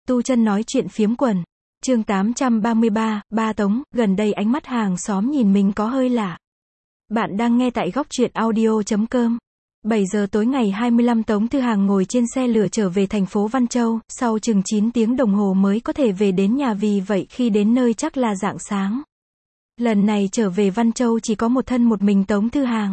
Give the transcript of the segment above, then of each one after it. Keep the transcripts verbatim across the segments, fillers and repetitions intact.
Tu chân nói chuyện phiếm quần. Chương tám trăm ba mươi ba, ba Tống, gần đây ánh mắt hàng xóm nhìn mình có hơi lạ. Bạn đang nghe tại góc truyện audio chấm com. bảy giờ tối ngày hai mươi lăm Tống Thư Hàng ngồi trên xe lửa trở về thành phố Văn Châu, sau chừng chín tiếng đồng hồ mới có thể về đến nhà, vì vậy khi đến nơi chắc là rạng sáng. Lần này trở về Văn Châu chỉ có một thân một mình Tống Thư Hàng.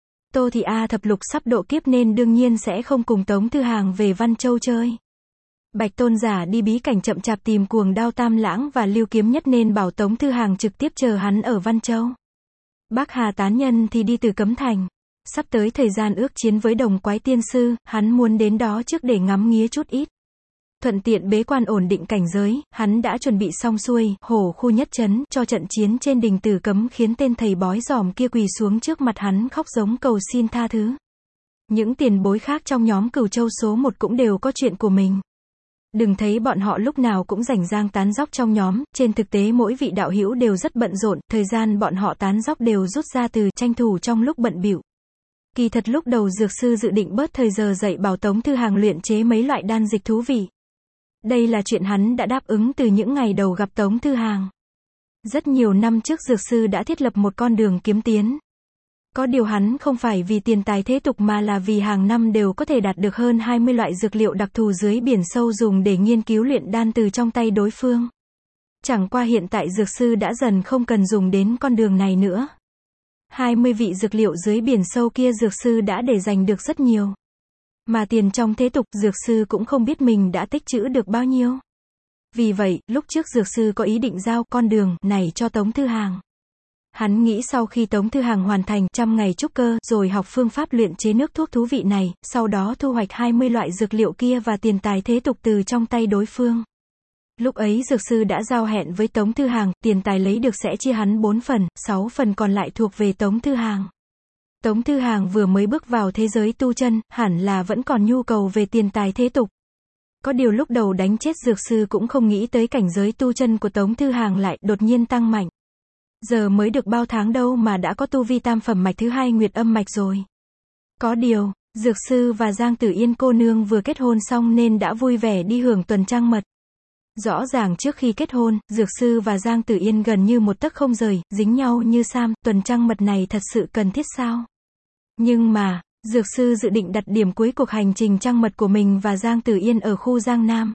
Tô Thị A thập lục sắp độ kiếp nên đương nhiên sẽ không cùng Tống Thư Hàng về Văn Châu chơi. Bạch Tôn Giả đi bí cảnh chậm chạp tìm cuồng đao Tam Lãng và Lưu Kiếm Nhất nên bảo Tống Thư Hàng trực tiếp chờ hắn ở Văn Châu. Bác Hà Tán Nhân thì đi từ Cấm Thành. Sắp tới thời gian ước chiến với Đồng Quái Tiên Sư, hắn muốn đến đó trước để ngắm nghía chút ít. Thuận tiện bế quan ổn định cảnh giới, hắn đã chuẩn bị xong xuôi, hổ khu nhất trấn, cho trận chiến trên đỉnh Tử Cấm khiến tên thầy bói giòm kia quỳ xuống trước mặt hắn khóc giống cầu xin tha thứ. Những tiền bối khác trong nhóm Cửu Châu số một cũng đều có chuyện của mình. Đừng thấy bọn họ lúc nào cũng rảnh rang tán dóc trong nhóm, trên thực tế mỗi vị đạo hữu đều rất bận rộn, thời gian bọn họ tán dóc đều rút ra từ tranh thủ trong lúc bận bịu. Kỳ thật lúc đầu Dược Sư dự định bớt thời giờ dạy bảo Tống Thư Hàng luyện chế mấy loại đan dịch thú vị. Đây là chuyện hắn đã đáp ứng từ những ngày đầu gặp Tống Thư Hàng. Rất nhiều năm trước Dược Sư đã thiết lập một con đường kiếm tiến. Có điều hắn không phải vì tiền tài thế tục mà là vì hàng năm đều có thể đạt được hơn hai mươi loại dược liệu đặc thù dưới biển sâu dùng để nghiên cứu luyện đan từ trong tay đối phương. Chẳng qua hiện tại Dược Sư đã dần không cần dùng đến con đường này nữa. hai mươi vị dược liệu dưới biển sâu kia Dược Sư đã để dành được rất nhiều. Mà tiền trong thế tục, Dược Sư cũng không biết mình đã tích trữ được bao nhiêu. Vì vậy, lúc trước Dược Sư có ý định giao con đường này cho Tống Thư Hàng. Hắn nghĩ sau khi Tống Thư Hàng hoàn thành trăm ngày trúc cơ, rồi học phương pháp luyện chế nước thuốc thú vị này, sau đó thu hoạch hai mươi loại dược liệu kia và tiền tài thế tục từ trong tay đối phương. Lúc ấy Dược Sư đã giao hẹn với Tống Thư Hàng, tiền tài lấy được sẽ chia hắn bốn phần, sáu phần còn lại thuộc về Tống Thư Hàng. Tống Thư Hàng vừa mới bước vào thế giới tu chân, hẳn là vẫn còn nhu cầu về tiền tài thế tục. Có điều lúc đầu đánh chết Dược Sư cũng không nghĩ tới cảnh giới tu chân của Tống Thư Hàng lại đột nhiên tăng mạnh. Giờ mới được bao tháng đâu mà đã có tu vi tam phẩm mạch thứ hai Nguyệt Âm mạch rồi. Có điều, Dược Sư và Giang Tử Yên cô nương vừa kết hôn xong nên đã vui vẻ đi hưởng tuần trăng mật. Rõ ràng trước khi kết hôn, Dược Sư và Giang Tử Yên gần như một tấc không rời, dính nhau như sam, tuần trăng mật này thật sự cần thiết sao? Nhưng mà, Dược Sư dự định đặt điểm cuối cuộc hành trình trăng mật của mình và Giang Tử Yên ở khu Giang Nam.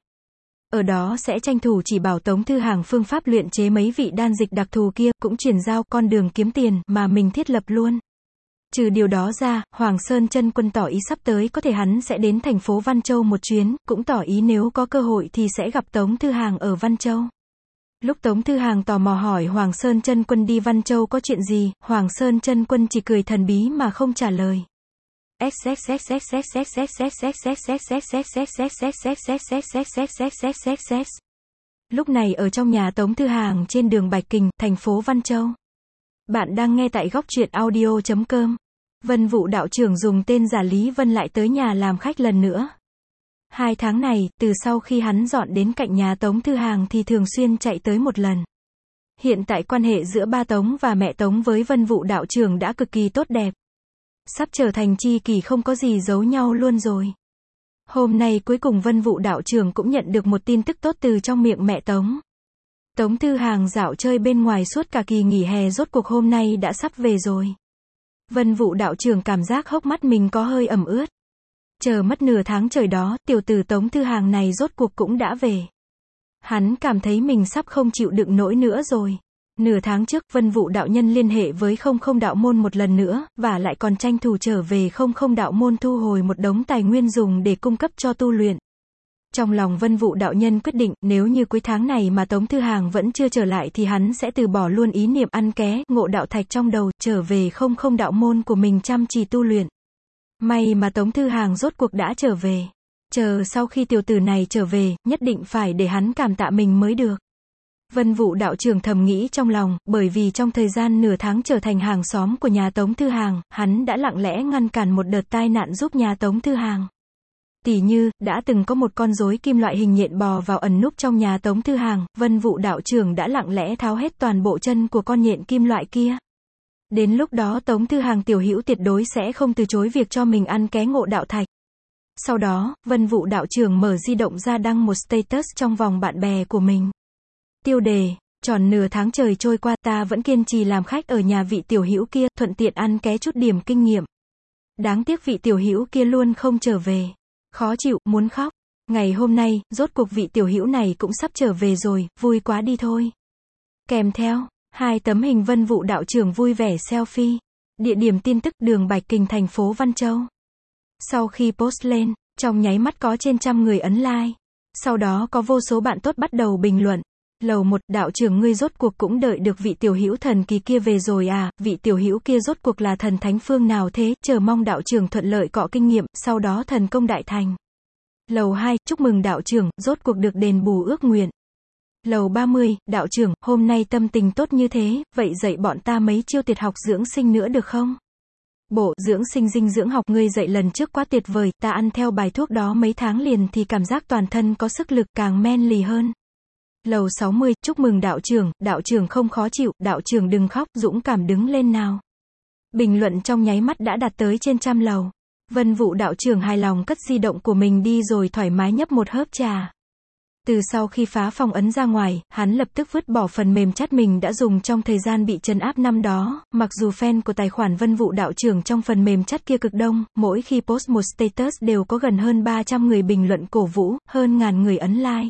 Ở đó sẽ tranh thủ chỉ bảo Tống Thư Hàng phương pháp luyện chế mấy vị đan dịch đặc thù kia, cũng chuyển giao con đường kiếm tiền mà mình thiết lập luôn. Trừ điều đó ra, Hoàng Sơn Chân Quân tỏ ý sắp tới có thể hắn sẽ đến thành phố Văn Châu một chuyến, cũng tỏ ý nếu có cơ hội thì sẽ gặp Tống Thư Hàng ở Văn Châu. Lúc Tống Thư Hàng tò mò hỏi Hoàng Sơn Chân Quân đi Văn Châu có chuyện gì, Hoàng Sơn Chân Quân chỉ cười thần bí mà không trả lời. Lúc này ở trong nhà Tống Thư Hàng trên đường Bạch Kình, thành phố Văn Châu. Bạn đang nghe tại góc truyện audio chấm com. Vân Vũ đạo trưởng dùng tên giả Lý Vân lại tới nhà làm khách lần nữa. Hai tháng này, từ sau khi hắn dọn đến cạnh nhà Tống Thư Hàng thì thường xuyên chạy tới một lần. Hiện tại quan hệ giữa ba Tống và mẹ Tống với Vân Vũ đạo trưởng đã cực kỳ tốt đẹp. Sắp trở thành tri kỷ không có gì giấu nhau luôn rồi. Hôm nay cuối cùng Vân Vũ đạo trưởng cũng nhận được một tin tức tốt từ trong miệng mẹ Tống. Tống Thư Hàng dạo chơi bên ngoài suốt cả kỳ nghỉ hè rốt cuộc hôm nay đã sắp về rồi. Vân Vũ đạo trưởng cảm giác hốc mắt mình có hơi ẩm ướt. Chờ mất nửa tháng trời đó, tiểu tử Tống Thư Hàng này rốt cuộc cũng đã về. Hắn cảm thấy mình sắp không chịu đựng nổi nữa rồi. Nửa tháng trước, Vân Vũ đạo nhân liên hệ với không không đạo môn một lần nữa, và lại còn tranh thủ trở về không không đạo môn thu hồi một đống tài nguyên dùng để cung cấp cho tu luyện. Trong lòng Vân Vũ đạo nhân quyết định, nếu như cuối tháng này mà Tống Thư Hàng vẫn chưa trở lại thì hắn sẽ từ bỏ luôn ý niệm ăn ké, ngộ đạo thạch trong đầu, trở về không không đạo môn của mình chăm chỉ tu luyện. May mà Tống Thư Hàng rốt cuộc đã trở về. Chờ sau khi tiểu tử này trở về, nhất định phải để hắn cảm tạ mình mới được. Vân Vũ đạo trưởng thầm nghĩ trong lòng, bởi vì trong thời gian nửa tháng trở thành hàng xóm của nhà Tống Thư Hàng, hắn đã lặng lẽ ngăn cản một đợt tai nạn giúp nhà Tống Thư Hàng. Tỉ như, đã từng có một con rối kim loại hình nhện bò vào ẩn núp trong nhà Tống Thư Hàng, Vân Vũ đạo trưởng đã lặng lẽ tháo hết toàn bộ chân của con nhện kim loại kia. Đến lúc đó Tống Thư Hàng tiểu hữu tuyệt đối sẽ không từ chối việc cho mình ăn ké ngộ đạo thạch. Sau đó, Vân Vũ đạo trưởng mở di động ra đăng một status trong vòng bạn bè của mình. Tiêu đề, tròn nửa tháng trời trôi qua, ta vẫn kiên trì làm khách ở nhà vị tiểu hữu kia, thuận tiện ăn ké chút điểm kinh nghiệm. Đáng tiếc vị tiểu hữu kia luôn không trở về. Khó chịu, muốn khóc. Ngày hôm nay, rốt cuộc vị tiểu hữu này cũng sắp trở về rồi, vui quá đi thôi. Kèm theo, hai tấm hình Vân Vũ đạo trưởng vui vẻ selfie. Địa điểm tin tức đường Bạch Kình thành phố Văn Châu. Sau khi post lên, trong nháy mắt có trên trăm người ấn like. Sau đó có vô số bạn tốt bắt đầu bình luận. Lầu một, đạo trưởng ngươi rốt cuộc cũng đợi được vị tiểu hữu thần kỳ kia về rồi à, vị tiểu hữu kia rốt cuộc là thần thánh phương nào thế, chờ mong đạo trưởng thuận lợi cọ kinh nghiệm, sau đó thần công đại thành. Lầu hai, chúc mừng đạo trưởng, rốt cuộc được đền bù ước nguyện. Lầu ba mươi, đạo trưởng, hôm nay tâm tình tốt như thế, vậy dạy bọn ta mấy chiêu tuyệt học dưỡng sinh nữa được không? Bộ dưỡng sinh dinh dưỡng học ngươi dạy lần trước quá tuyệt vời, ta ăn theo bài thuốc đó mấy tháng liền thì cảm giác toàn thân có sức lực càng men lì hơn. Lầu sáu mươi, chúc mừng đạo trưởng, đạo trưởng không khó chịu, đạo trưởng đừng khóc, dũng cảm đứng lên nào. Bình luận trong nháy mắt đã đạt tới trên trăm lầu. Vân Vũ đạo trưởng hài lòng cất di động của mình đi rồi thoải mái nhấp một hớp trà. Từ sau khi phá phong ấn ra ngoài, hắn lập tức vứt bỏ phần mềm chat mình đã dùng trong thời gian bị trấn áp năm đó, mặc dù fan của tài khoản Vân Vũ đạo trưởng trong phần mềm chat kia cực đông, mỗi khi post một status đều có gần hơn ba trăm người bình luận cổ vũ, hơn ngàn người ấn like.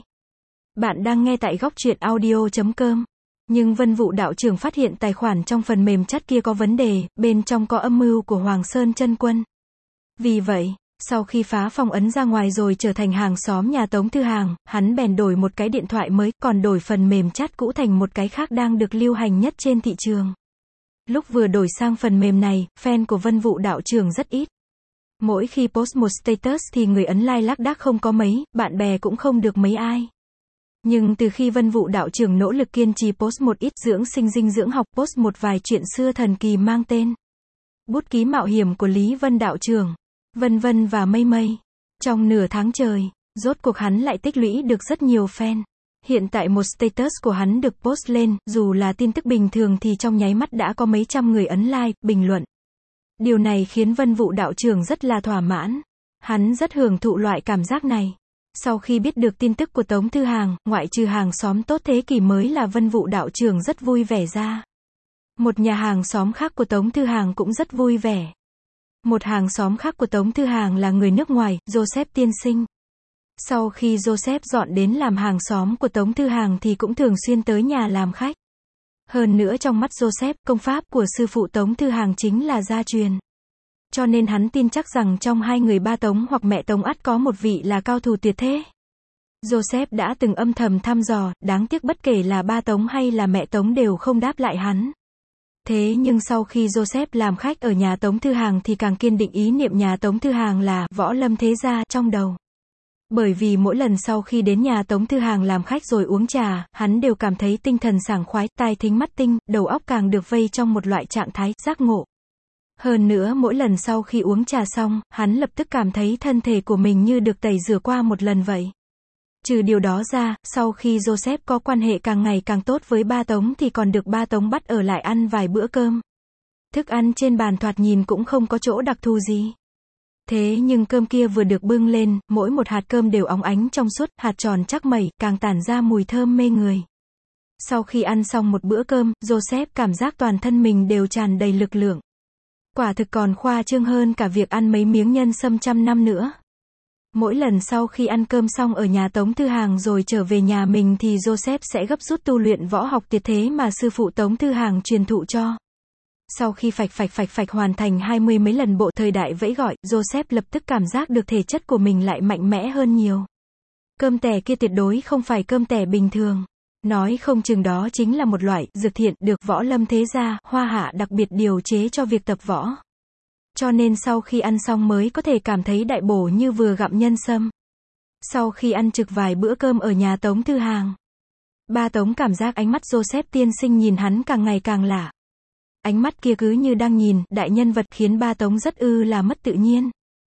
Bạn đang nghe tại góc truyện audio chấm com. Nhưng Vân Vũ đạo trưởng phát hiện tài khoản trong phần mềm chat kia có vấn đề, bên trong có âm mưu của Hoàng Sơn Chân Quân. Vì vậy, sau khi phá phong ấn ra ngoài rồi trở thành hàng xóm nhà Tống Thư Hàng, hắn bèn đổi một cái điện thoại mới, còn đổi phần mềm chat cũ thành một cái khác đang được lưu hành nhất trên thị trường. Lúc vừa đổi sang phần mềm này, fan của Vân Vũ đạo trưởng rất ít. Mỗi khi post một status thì người ấn like lác đác không có mấy, bạn bè cũng không được mấy ai. Nhưng từ khi Vân Vũ đạo trưởng nỗ lực kiên trì post một ít dưỡng sinh dinh dưỡng học, post một vài chuyện xưa thần kỳ mang tên Bút ký mạo hiểm của Lý Vân đạo trưởng, vân vân và mây mây. Trong nửa tháng trời, rốt cuộc hắn lại tích lũy được rất nhiều fan. Hiện tại một status của hắn được post lên, dù là tin tức bình thường thì trong nháy mắt đã có mấy trăm người ấn like, bình luận. Điều này khiến Vân Vũ đạo trưởng rất là thỏa mãn. Hắn rất hưởng thụ loại cảm giác này. Sau khi biết được tin tức của Tống Thư Hàng, ngoại trừ hàng xóm tốt thế kỷ mới là Vân Vũ đạo trưởng rất vui vẻ ra. Một nhà hàng xóm khác của Tống Thư Hàng cũng rất vui vẻ. Một hàng xóm khác của Tống Thư Hàng là người nước ngoài, Joseph tiên sinh. Sau khi Joseph dọn đến làm hàng xóm của Tống Thư Hàng thì cũng thường xuyên tới nhà làm khách. Hơn nữa trong mắt Joseph, công pháp của sư phụ Tống Thư Hàng chính là gia truyền. Cho nên hắn tin chắc rằng trong hai người ba Tống hoặc mẹ Tống ắt có một vị là cao thủ tuyệt thế. Joseph đã từng âm thầm thăm dò, đáng tiếc bất kể là ba Tống hay là mẹ Tống đều không đáp lại hắn. Thế nhưng sau khi Joseph làm khách ở nhà Tống Thư Hàng thì càng kiên định ý niệm nhà Tống Thư Hàng là võ lâm thế gia trong đầu. Bởi vì mỗi lần sau khi đến nhà Tống Thư Hàng làm khách rồi uống trà, hắn đều cảm thấy tinh thần sảng khoái, tai thính mắt tinh, đầu óc càng được vây trong một loại trạng thái giác ngộ. Hơn nữa mỗi lần sau khi uống trà xong, hắn lập tức cảm thấy thân thể của mình như được tẩy rửa qua một lần vậy. Trừ điều đó ra, sau khi Joseph có quan hệ càng ngày càng tốt với ba Tống thì còn được ba Tống bắt ở lại ăn vài bữa cơm. Thức ăn trên bàn thoạt nhìn cũng không có chỗ đặc thù gì. Thế nhưng cơm kia vừa được bưng lên, mỗi một hạt cơm đều óng ánh trong suốt, hạt tròn chắc mẩy, càng tản ra mùi thơm mê người. Sau khi ăn xong một bữa cơm, Joseph cảm giác toàn thân mình đều tràn đầy lực lượng. Quả thực còn khoa trương hơn cả việc ăn mấy miếng nhân sâm trăm năm nữa. Mỗi lần sau khi ăn cơm xong ở nhà Tống Thư Hàng rồi trở về nhà mình thì Joseph sẽ gấp rút tu luyện võ học tuyệt thế mà sư phụ Tống Thư Hàng truyền thụ cho. Sau khi phạch phạch phạch phạch hoàn thành hai mươi mấy lần bộ thời đại vẫy gọi, Joseph lập tức cảm giác được thể chất của mình lại mạnh mẽ hơn nhiều. Cơm tẻ kia tuyệt đối không phải cơm tẻ bình thường. Nói không chừng đó chính là một loại dược thiện được võ lâm thế gia, hoa hạ đặc biệt điều chế cho việc tập võ. Cho nên sau khi ăn xong mới có thể cảm thấy đại bổ như vừa gặm nhân sâm. Sau khi ăn trực vài bữa cơm ở nhà Tống Thư Hàng, ba Tống cảm giác ánh mắt Joseph tiên sinh nhìn hắn càng ngày càng lạ. Ánh mắt kia cứ như đang nhìn đại nhân vật khiến ba Tống rất ư là mất tự nhiên.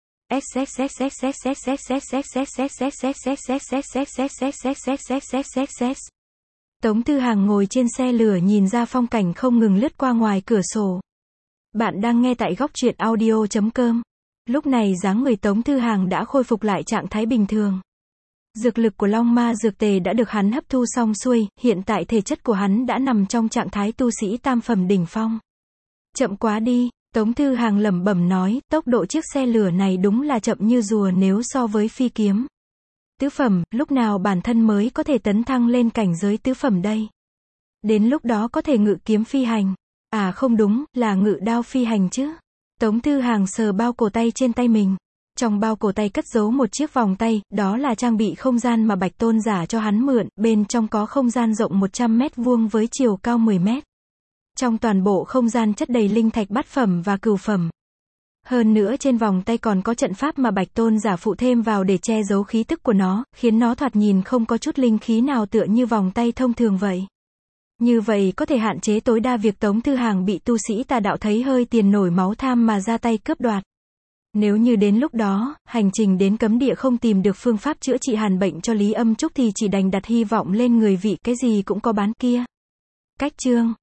Tống Thư Hàng ngồi trên xe lửa nhìn ra phong cảnh không ngừng lướt qua ngoài cửa sổ. Bạn đang nghe tại góc truyện audio chấm com. Lúc này dáng người Tống Thư Hàng đã khôi phục lại trạng thái bình thường. Dược lực của Long Ma dược tề đã được hắn hấp thu xong xuôi, hiện tại thể chất của hắn đã nằm trong trạng thái tu sĩ tam phẩm đỉnh phong. Chậm quá đi, Tống Thư Hàng lẩm bẩm nói, tốc độ chiếc xe lửa này đúng là chậm như rùa nếu so với phi kiếm. Tứ phẩm, lúc nào bản thân mới có thể tấn thăng lên cảnh giới tứ phẩm đây? Đến lúc đó có thể ngự kiếm phi hành. À không đúng, là ngự đao phi hành chứ. Tống Thư Hàng sờ bao cổ tay trên tay mình. Trong bao cổ tay cất giấu một chiếc vòng tay, đó là trang bị không gian mà Bạch Tôn giả cho hắn mượn, bên trong có không gian rộng một trăm mét vuông với chiều cao mười mét. Trong toàn bộ không gian chất đầy linh thạch bát phẩm và cửu phẩm. Hơn nữa trên vòng tay còn có trận pháp mà Bạch Tôn giả phụ thêm vào để che giấu khí tức của nó, khiến nó thoạt nhìn không có chút linh khí nào tựa như vòng tay thông thường vậy. Như vậy có thể hạn chế tối đa việc Tống Thư Hàng bị tu sĩ tà đạo thấy hơi tiền nổi máu tham mà ra tay cướp đoạt. Nếu như đến lúc đó, hành trình đến cấm địa không tìm được phương pháp chữa trị hàn bệnh cho Lý Âm Trúc thì chỉ đành đặt hy vọng lên người vị cái gì cũng có bán kia. Cách chương